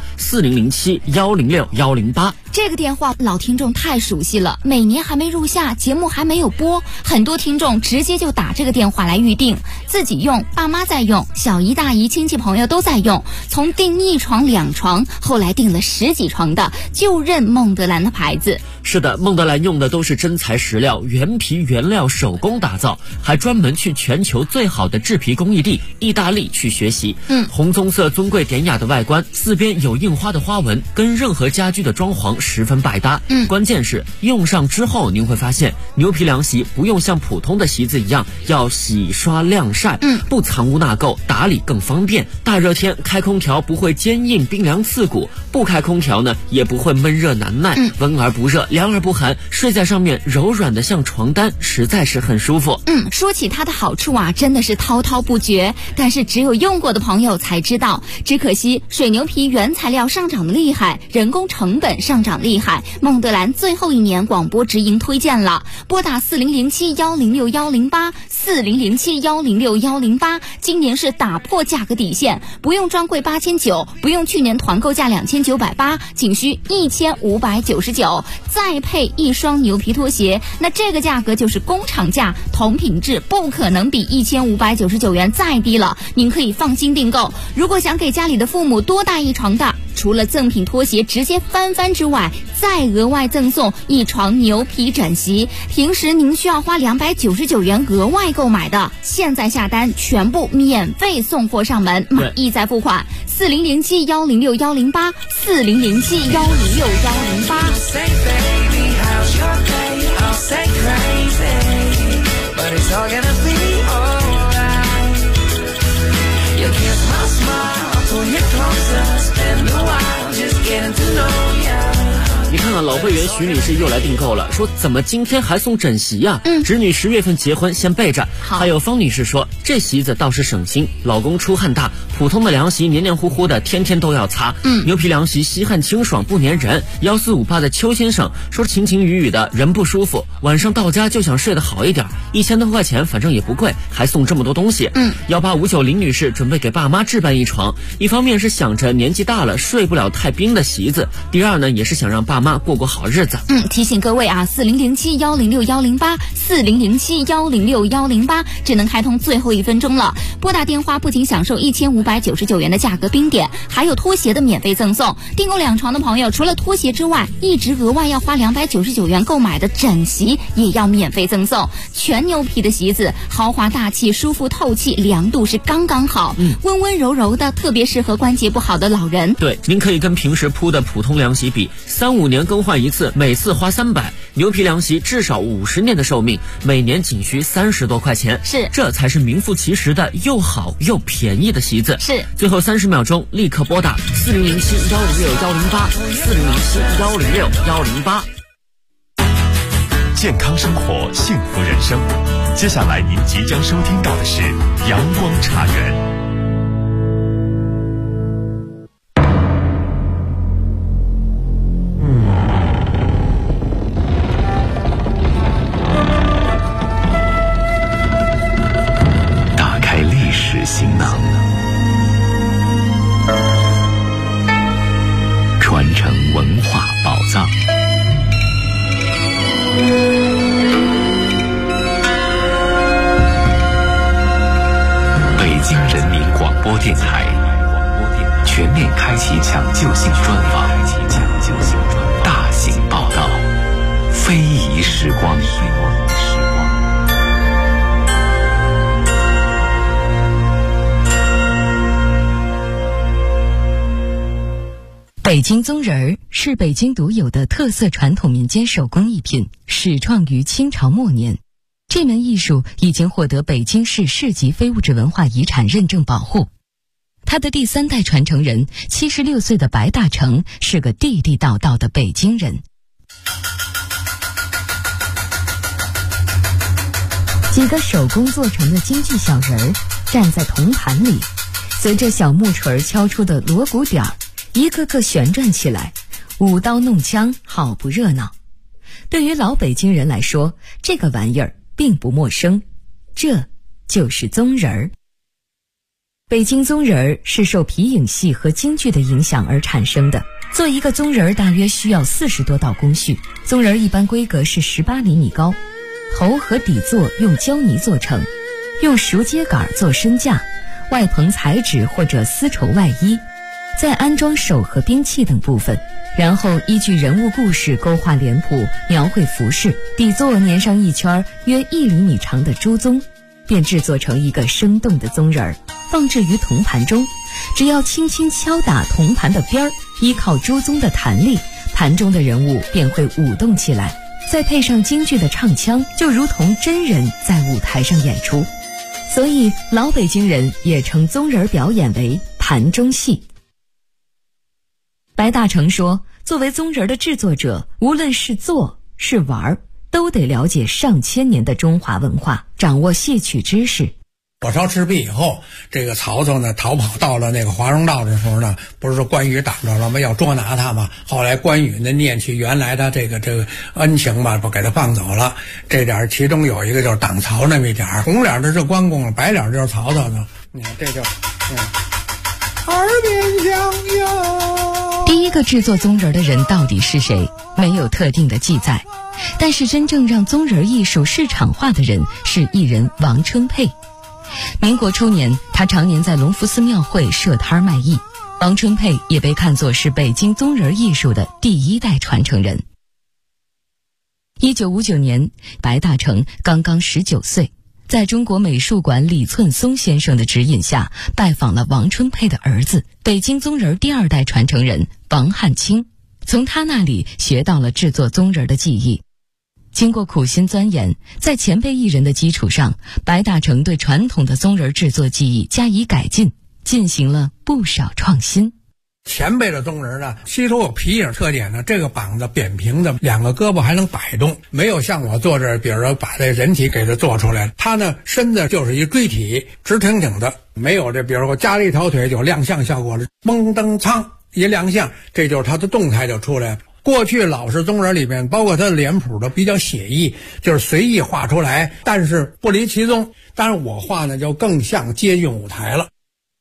4007-106-108。
这个电话老听众太熟悉了，每年还没入夏，节目还没有播，很多听众直接就打这个电话来预定，自己用，爸妈在用，小姨大姨亲戚朋友都在用，从订1床2床，后来订了10几床的，就认孟德兰的牌子。
是的，孟德兰用的都是真材实料，原皮原料手工打造，还专门去全球最好的制皮工艺地意大利去学习。红棕色尊贵典雅的外观，四边有印花的花纹，跟任何家居的装潢十分百搭。关键是用上之后，您会发现牛皮凉席不用像普通的席子一样要洗刷晾晒，不藏污纳垢，打理更方便。大热天开空调不会坚硬冰凉刺骨，不开空调呢也不会闷热难耐，温而不热，凉而不寒，睡在上面柔软的像床单，实在是很舒服。
说起它的好处真的是滔滔不绝，但是只有用过的朋友才知道。只可惜水牛皮原材料上涨的厉害，人工成本上涨厉害，孟德兰最后一年广播直营推荐了，拨打4007-106-108 4007-106-108，今年是打破价格底线，不用专柜8900，不用去年团购价2980，仅需1599，再配1双牛皮拖鞋，那这个价格就是工厂价，同品质不可能比1599元再低了，您可以放心订购。如果想给家里的父母多带1床的，除了赠品拖鞋直接翻之外，再额外赠送1床牛皮枕席，平时您需要花299元额外购买的，现在下单全部免费送货上门，满意再付款。4007-106-108 4007-106-108。
你看看老会员徐女士又来订购了，说怎么今天还送枕席呀？侄女10月份结婚，先备着。还有方女士说，这席子倒是省心，老公出汗大，普通的凉席黏黏糊糊的，天天都要擦。牛皮凉席吸汗清爽不粘人。1458的邱先生说，晴晴雨雨的人不舒服，晚上到家就想睡得好一点，1000多块钱反正也不贵，还送这么多东西。18590林女士准备给爸妈置办1床，一方面是想着年纪大了睡不了太冰的席子，第二呢也是想让爸妈过好日子。
提醒各位4007-106-108 4007-106-108，只能开通最后1分钟了。拨打电话不仅享受1599元的价格冰点，还有拖鞋的免费赠送。订购2床的朋友，除了拖鞋之外，一直额外要花299元购买的枕席也要免费赠送。全牛皮的席子，豪华大气，舒服透气，凉度是刚刚好，温温柔柔的，特别适合关节不好的老人。
对，您可以跟平时铺的普通凉席比，3-5年更换1次，每次花300。牛皮凉席至少50年的寿命，每年仅需30多块钱，
是，
这才是名副其实的又好又便宜的席子。
是，
最后30秒钟，立刻拨打4007-106-108 4007-106-108。
健康生活，幸福人生。接下来您即将收听到的是阳光茶园。打开历史行囊，传承文化宝藏。北京人民广播电台全面开启抢救性专访，大型报道，非遗时光。
北京宗人儿是北京独有的特色传统民间手工艺品，始创于清朝末年。这门艺术已经获得北京市市级非物质文化遗产认证保护。他的第3代传承人76岁的白大成是个地地道道的北京人。几个手工做成的京剧小人儿站在铜盘里，随着小木锤敲出的锣鼓点儿，一个个旋转起来，舞刀弄枪，好不热闹。对于老北京人来说，这个玩意儿并不陌生，这就是宗人儿。北京宗人儿是受皮影戏和京剧的影响而产生的。做一个宗人儿大约需要40多道工序。宗人儿一般规格是18厘米高，头和底座用胶泥做成，用熟秸秆做身架，外棚彩纸或者丝绸外衣，再安装手和兵器等部分，然后依据人物故事勾画脸谱，描绘服饰，底座粘上一圈约1厘米长的朱宗，便制作成一个生动的宗人儿，放置于铜盘中。只要轻轻敲打铜盘的边儿，依靠朱宗的弹力，盘中的人物便会舞动起来，再配上京剧的唱腔，就如同真人在舞台上演出。所以老北京人也称宗人表演为盘中戏。白大成说，作为宗人的制作者，无论是做是玩，都得了解上千年的中华文化，掌握戏曲知识。
火烧赤壁以后，这个曹操呢逃跑到了那个华容道的时候呢，不是说关羽挡着了吗？要捉拿他嘛。后来关羽呢念起原来的这个恩情吧，不给他放走了。这点其中有一个就是挡曹那么一点，红脸的是关公，白脸就是曹操呢。你看这就耳边响哟。
第一个制作宗人的人到底是谁？没有特定的记载。但是真正让宗人艺术市场化的人是艺人王春佩。民国初年，他常年在隆福寺庙会设摊卖艺。王春佩也被看作是北京宗人艺术的第1代传承人。1959年，白大成刚刚19岁，在中国美术馆李寸松先生的指引下，拜访了王春佩的儿子，北京宗人第2代传承人王汉卿，从他那里学到了制作宗人的技艺。经过苦心钻研，在前辈艺人的基础上，白大成对传统的宗人制作技艺加以改进，进行了不少创新。
前辈的宗人呢，吸收有皮影特点呢，这个膀子扁平的，2个胳膊还能摆动，没有像我做这，比如说把这人体给它做出来，他呢身子就是一锥体，直挺挺的，没有这，比如说加了一条腿就亮相效果了，蒙登苍一亮相，这就是他的动态就出来了。过去老式宗人里面，包括他的脸谱都比较写意，就是随意画出来，但是不离其宗。但是我画呢，就更像接近舞台了。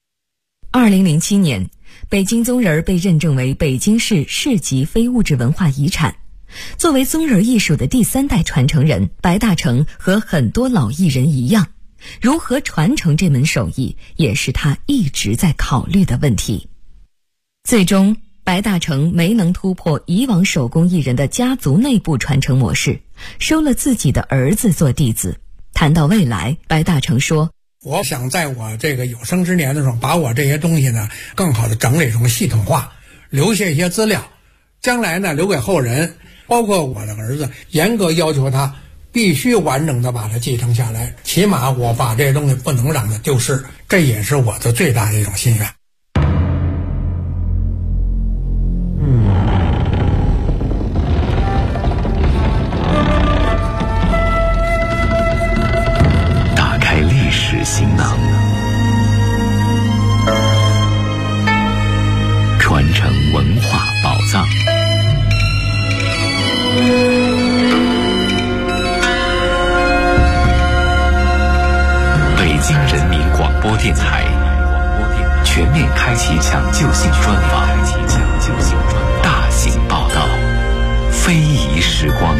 2007年，北京宗人被认证为北京市市级非物质文化遗产。作为宗人艺术的第3代传承人，白大成和很多老艺人一样，如何传承这门手艺，也是他一直在考虑的问题。最终，白大成没能突破以往手工艺人的家族内部传承模式，收了自己的儿子做弟子。谈到未来，白大成说，
我想在我这个有生之年的时候，把我这些东西呢更好的整理成系统化，留下一些资料，将来呢留给后人，包括我的儿子，严格要求他必须完整的把它继承下来，起码我把这些东西不能让它丢失，这也是我的最大的一种心愿。
播电台，全面开启抢救性专访，大型报道，非遗时光。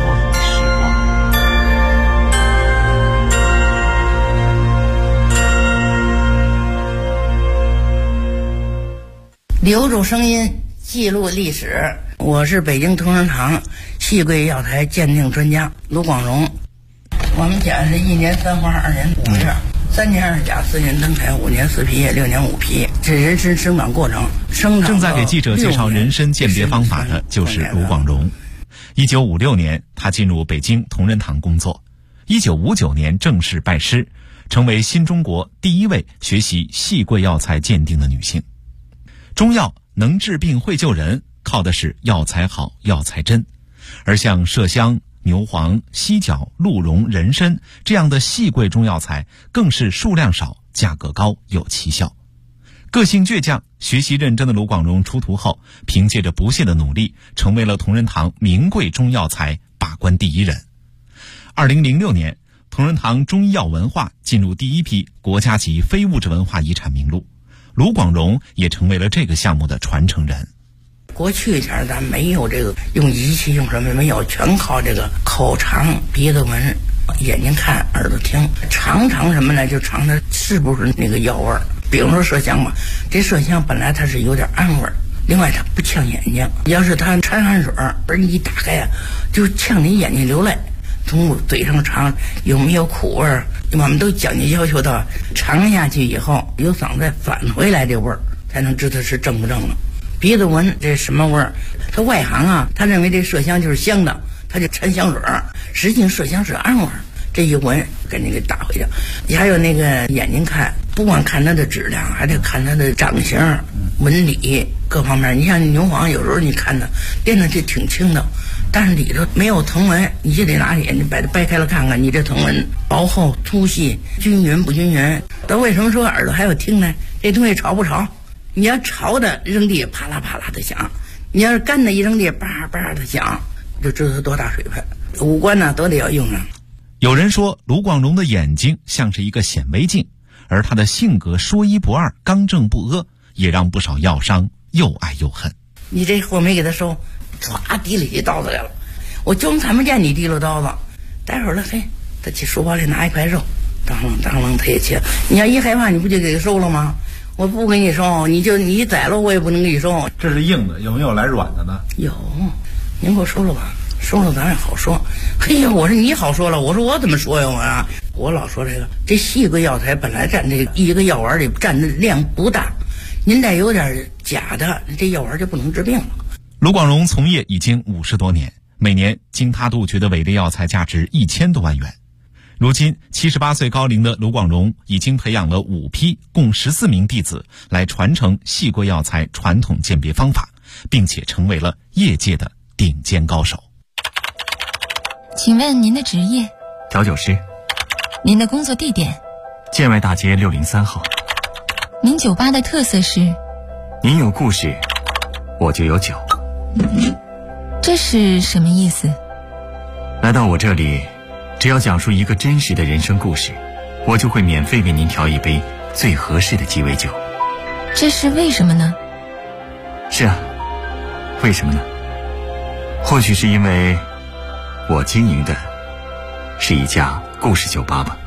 留住声音，记录历史。我是北京同仁堂细桂药材鉴定专家卢广荣。我们家是1年3花2年5叶，3年2甲4年灯台5年4皮叶6年5皮，这人参生长过程。
正在给记者介绍人参鉴别方法的就是卢广荣。1956年，他进入北京同仁堂工作。1959年正式拜师，成为新中国第一位学习细桂药材鉴定的女性。中药能治病会救人，靠的是药材好药材真，而像麝香、牛黄、犀角、鹿茸、人参这样的细桂中药材更是数量少、价格高、有奇效。个性倔强、学习认真的卢广荣出徒后，凭借着不懈的努力，成为了同仁堂名贵中药材把关第一人。2006年，同仁堂中医药文化进入第一批国家级非物质文化遗产名录，卢广荣也成为了这个项目的传承人。
过去一点咱没有这个用仪器用什么没有，全靠这个口尝、鼻子闻、眼睛看、耳朵听，尝什么呢？就尝它是不是那个药味儿。比如说麝香吧，这麝香本来它是有点暗味儿，另外它不呛眼睛。要是它掺汗水而你一打开呀，就呛你眼睛流泪。从嘴上尝有没有苦味儿，我们都讲究要求到尝下去以后有嗓子返回来这味儿，才能知道是正不正了。鼻子闻这什么味儿？他外行啊，他认为这麝香就是香的，他就掺香水儿，实际麝香是暗味儿。这一闻给你给打回去。你还有那个眼睛看，不光看它的质量，还得看它的长相、纹理各方面。你像牛黄，有时候你看它变得就挺轻的，但是里头没有藤纹，你就得拿眼睛把它掰开了看看，你这藤纹薄厚、粗细、均匀不均匀。但为什么说耳朵还要听呢？这东西潮不潮？你要潮的扔地啪啦啪啦的响，你要是干的一扔地叭叭的响，就知道它多大水分。五官呢都得要用上。
有人说卢广荣的眼睛像是一个显微镜，而他的性格说一不二、刚正不阿，也让不少药商又爱又恨。
你这货没给他收，唰提了起刀子来了，我就看不见你提了刀子。待会儿了，嘿，他去书包里拿一块肉，当啷他也切。你要一害怕，你不就给他收了吗？我不给你收，你宰了我也不能给你收。
这是硬的，有没有来软的呢？
有，您给我收了吧。收了咱也好说。嘿呀，我说你好说了，我说我怎么说呀？我老说这细桂药材本来占这一个药丸里占的量不大，您再有点假的，这药丸就不能治病了。
卢广荣从业已经50多年，每年经他杜绝的伪劣药材价值1000多万元。如今78岁高龄的卢广荣已经培养了5批共14名弟子来传承细桂药材传统鉴别方法，并且成为了业界的顶尖高手。
请问您的职业？
调酒师。
您的工作地点？
建外大街603号。
您酒吧的特色是？
您有故事，我就有酒。
这是什么意思？
来到我这里，只要讲述一个真实的人生故事，我就会免费为您调一杯最合适的鸡尾酒。
这是为什么呢？
是啊，为什么呢？或许是因为我经营的是一家故事酒吧吧。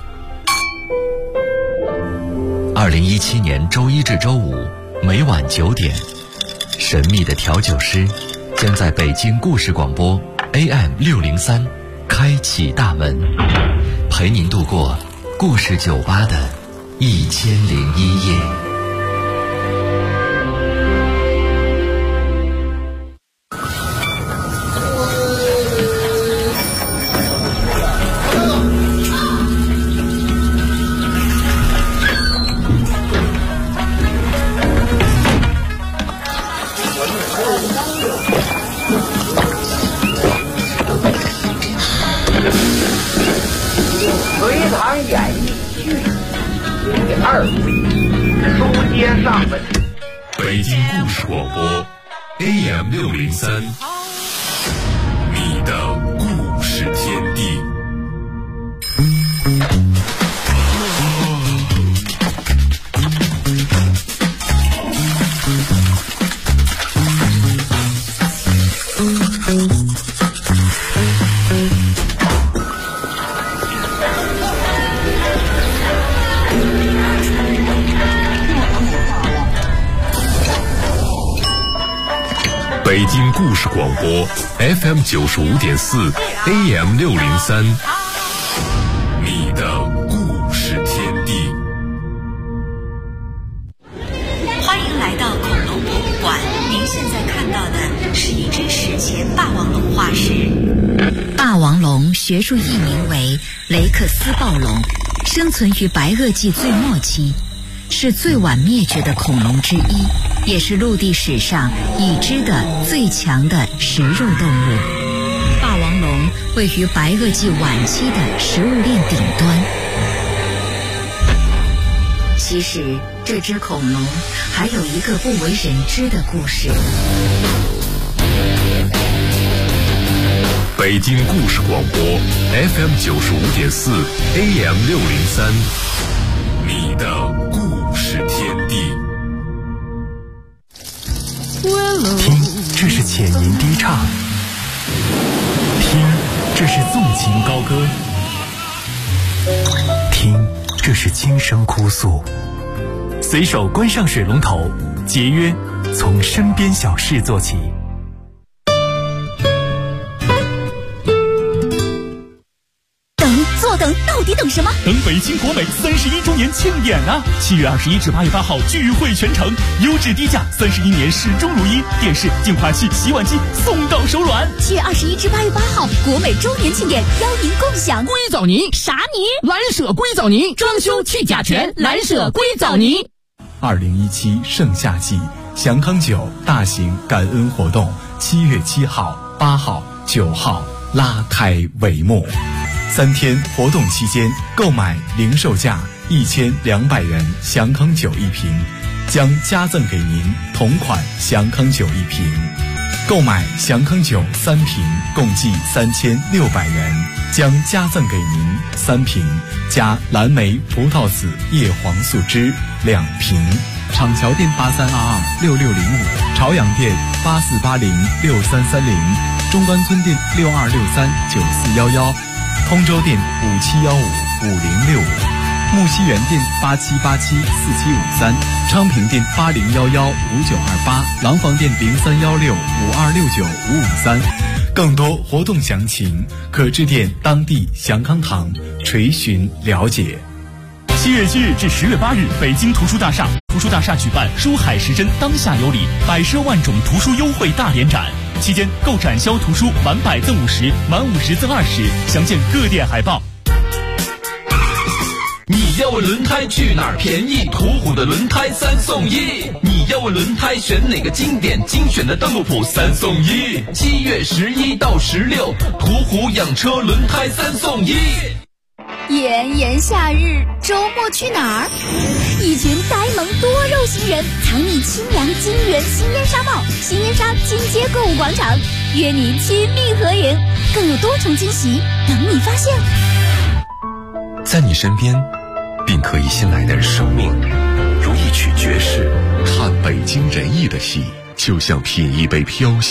2017年周一至周五每晚9点，神秘的调酒师将在北京故事广播 AM603开启大门，陪您度过故事酒吧的1001夜。
隋唐演义续第2回，书接上文。
北京故事广播 AM603，你的故事天地。 故事广播 FM 95.4 AM 603，你的故事天地。
欢迎来到恐龙博物馆，您现在看到的是一只史前霸王龙化石。
霸王龙学术译名为雷克斯暴龙，生存于白垩纪最末期，是最晚灭绝的恐龙之一，也是陆地史上已知的最强的食肉动物。霸王龙位于白垩纪晚期的食物链顶端。其实这只恐龙还有一个不为人知的故事。
北京故事广播 FM 95.4 AM 603，你的故事天地。
听，这是浅吟低唱；听，这是纵情高歌；听，这是轻声哭诉。随手关上水龙头，节约，从身边小事做起。
等，到底等什么？
等北京国美31周年庆典啊！7月21至8月8号聚会全城，优质低价，31年始终如一，电视、净化器、洗碗机送到手软。
7月21至8月8号，国美周年庆典邀您共享
硅藻泥、
啥泥？
蓝舍硅藻泥，装修去甲醛，蓝舍硅藻泥。
2017盛夏季祥康酒大型感恩活动7月7号、8号、9号拉开帷幕。3天活动期间，购买零售价1200元祥康酒1瓶，将加赠给您同款祥康酒1瓶。购买祥康酒3瓶，共计3600元，将加赠给您3瓶加蓝莓葡萄籽叶黄素汁2瓶。厂桥店83226605，朝阳店84806330，中关村店62639411。通州店57155065，木樨园店87874753，昌平店80115928，廊坊店031652695553。更多活动详情可致电当地祥康堂垂询了解。
7月7日至10月8日，北京图书大厦举办书海时针当下有礼110万种图书优惠大联展。期间购展销图书满100赠50，满50赠20，详见各店海报。
你要问轮胎去哪儿便宜？途虎的轮胎3送1。你要问轮胎选哪个经典？精选的邓禄普3送1。7月11到16，途虎养车轮胎3送1。
炎炎夏日，周末去哪儿？一群呆萌多肉型人藏匿清凉金源新烟纱帽、新烟纱金街购物广场，约你亲密合影，更有多重惊喜等你发现。
在你身边，并可以信赖的生命，如一曲爵士，看北京人艺的戏，就像品一杯飘香